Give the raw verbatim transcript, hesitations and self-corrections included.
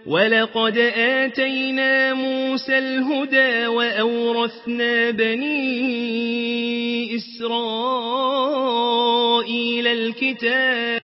ولقد آتينا موسى الهدى وأورثنا بني إسرائيل الكتاب